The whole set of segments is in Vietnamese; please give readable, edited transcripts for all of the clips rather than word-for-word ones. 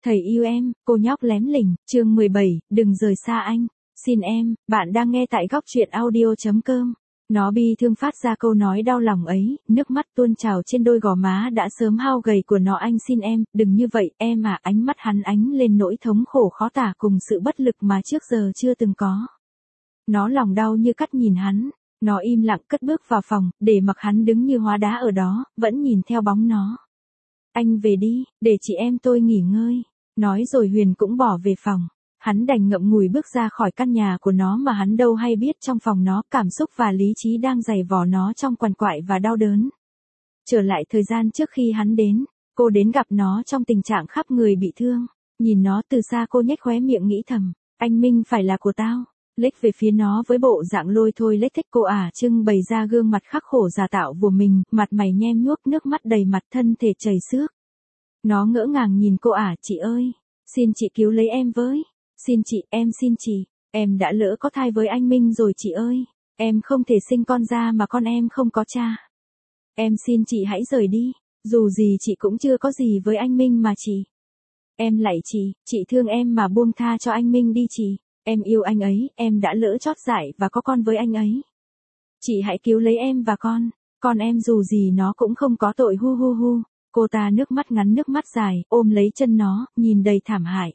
Thầy yêu em, cô nhóc lém lỉnh, chương 17, đừng rời xa anh. Xin em, bạn đang nghe tại góc truyện audio.com. Nó bi thương phát ra câu nói đau lòng ấy, nước mắt tuôn trào trên đôi gò má đã sớm hao gầy của nó. Anh xin em, đừng như vậy, em à. Ánh mắt hắn ánh lên nỗi thống khổ khó tả cùng sự bất lực mà trước giờ chưa từng có. Nó lòng đau như cắt nhìn hắn, nó im lặng cất bước vào phòng, để mặc hắn đứng như hóa đá ở đó, vẫn nhìn theo bóng nó. Anh về đi, để chị em tôi nghỉ ngơi. Nói rồi Huyền cũng bỏ về phòng. Hắn đành ngậm ngùi bước ra khỏi căn nhà của nó mà hắn đâu hay biết trong phòng nó cảm xúc và lý trí đang giày vò nó trong quằn quại và đau đớn. Trở lại thời gian trước khi hắn đến, cô đến gặp nó trong tình trạng khắp người bị thương. Nhìn nó từ xa cô nhếch khóe miệng nghĩ thầm, anh Minh phải là của tao. Lếch về phía nó với bộ dạng lôi thôi lếch thích cô trưng bày ra gương mặt khắc khổ giả tạo của mình, mặt mày nhem nhuốc nước mắt đầy mặt thân thể chảy xước. Nó ngỡ ngàng nhìn cô chị ơi, xin chị cứu lấy em với. Xin chị, em xin chị, em đã lỡ có thai với anh Minh rồi chị ơi. Em không thể sinh con ra mà con em không có cha. Em xin chị hãy rời đi, dù gì chị cũng chưa có gì với anh Minh mà chị. Em lạy chị thương em mà buông tha cho anh Minh đi chị. Em yêu anh ấy, em đã lỡ chót dại và có con với anh ấy. Chị hãy cứu lấy em và con em dù gì nó cũng không có tội hu hu hu. Cô ta nước mắt ngắn nước mắt dài, ôm lấy chân nó, nhìn đầy thảm hại.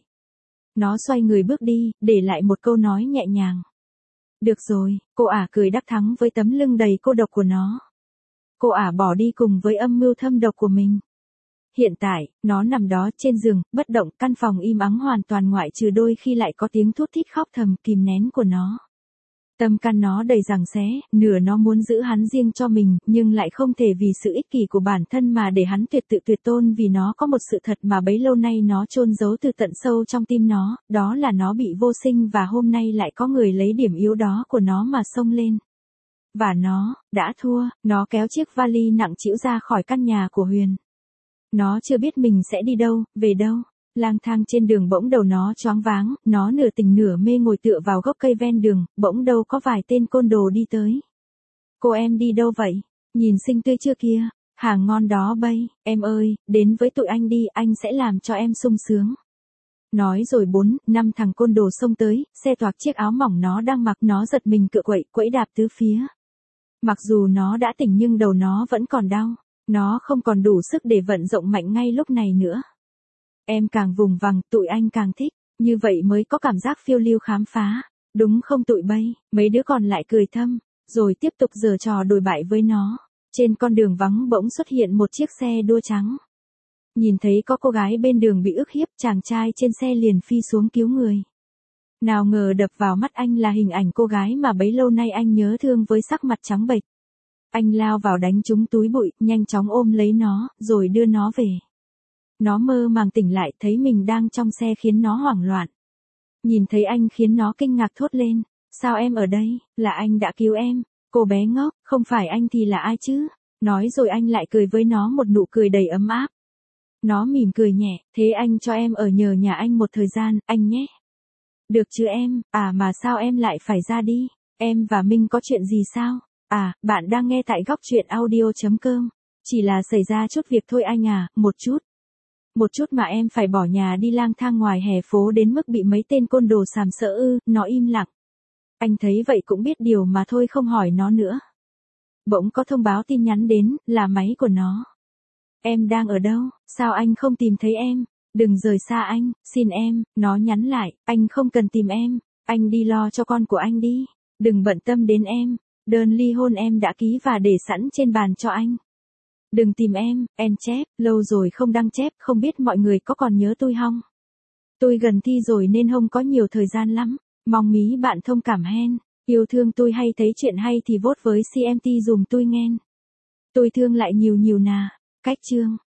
Nó xoay người bước đi, để lại một câu nói nhẹ nhàng. Được rồi, cô cười đắc thắng với tấm lưng đầy cô độc của nó. Cô bỏ đi cùng với âm mưu thâm độc của mình. Hiện tại, nó nằm đó trên giường, bất động, căn phòng im ắng hoàn toàn ngoại trừ đôi khi lại có tiếng thút thít khóc thầm kìm nén của nó. Tâm can nó đầy giằng xé, nửa nó muốn giữ hắn riêng cho mình, nhưng lại không thể vì sự ích kỷ của bản thân mà để hắn tuyệt tự tuyệt tôn, vì nó có một sự thật mà bấy lâu nay nó chôn giấu từ tận sâu trong tim nó, đó là nó bị vô sinh và hôm nay lại có người lấy điểm yếu đó của nó mà xông lên. Và nó, đã thua, nó kéo chiếc vali nặng trĩu ra khỏi căn nhà của Huyền. Nó chưa biết mình sẽ đi đâu, về đâu. Lang thang trên đường bỗng đầu nó choáng váng, nó nửa tỉnh nửa mê ngồi tựa vào gốc cây ven đường, bỗng đâu có vài tên côn đồ đi tới. Cô em đi đâu vậy? Nhìn xinh tươi chưa kia, hàng ngon đó bây, em ơi, đến với tụi anh đi, anh sẽ làm cho em sung sướng. Nói rồi 4-5 thằng côn đồ xông tới, xe toạc chiếc áo mỏng nó đang mặc, nó giật mình cựa quậy, quẫy đạp tứ phía. Mặc dù nó đã tỉnh nhưng đầu nó vẫn còn đau, nó không còn đủ sức để vận dụng mạnh ngay lúc này nữa. Em càng vùng vằng, tụi anh càng thích, như vậy mới có cảm giác phiêu lưu khám phá, đúng không tụi bay? Mấy đứa còn lại cười thầm, rồi tiếp tục giở trò đồi bại với nó. Trên con đường vắng bỗng xuất hiện một chiếc xe đua trắng. Nhìn thấy có cô gái bên đường bị ức hiếp, chàng trai trên xe liền phi xuống cứu người. Nào ngờ đập vào mắt anh là hình ảnh cô gái mà bấy lâu nay anh nhớ thương với sắc mặt trắng bệch. Anh lao vào đánh trúng túi bụi, nhanh chóng ôm lấy nó, rồi đưa nó về. Nó mơ màng tỉnh lại thấy mình đang trong xe khiến nó hoảng loạn. Nhìn thấy anh khiến nó kinh ngạc thốt lên. Sao em ở đây? Là anh đã cứu em. Cô bé ngốc, không phải anh thì là ai chứ? Nói rồi anh lại cười với nó một nụ cười đầy ấm áp. Nó mỉm cười nhẹ, thế anh cho em ở nhờ nhà anh một thời gian, anh nhé. Được chứ em, mà sao em lại phải ra đi? Em và Minh có chuyện gì sao? Bạn đang nghe tại góc truyện audio.com. Chỉ là xảy ra chút việc thôi anh một chút. Một chút mà em phải bỏ nhà đi lang thang ngoài hè phố đến mức bị mấy tên côn đồ sàm sỡ ư? Nó im lặng. Anh thấy vậy cũng biết điều mà thôi không hỏi nó nữa. Bỗng có thông báo tin nhắn đến, là máy của nó. Em đang ở đâu? Sao anh không tìm thấy em? Đừng rời xa anh, xin em. Nó nhắn lại, anh không cần tìm em. Anh đi lo cho con của anh đi. Đừng bận tâm đến em. Đơn ly hôn em đã ký và để sẵn trên bàn cho anh. Đừng tìm em chép, lâu rồi không đăng chép, không biết mọi người có còn nhớ tôi không? Tôi gần thi rồi nên không có nhiều thời gian lắm, mong mí bạn thông cảm hen. Yêu thương tôi hay thấy chuyện hay thì vote với CMT dùm tôi nghe. Tôi thương lại nhiều nà. Cách chương.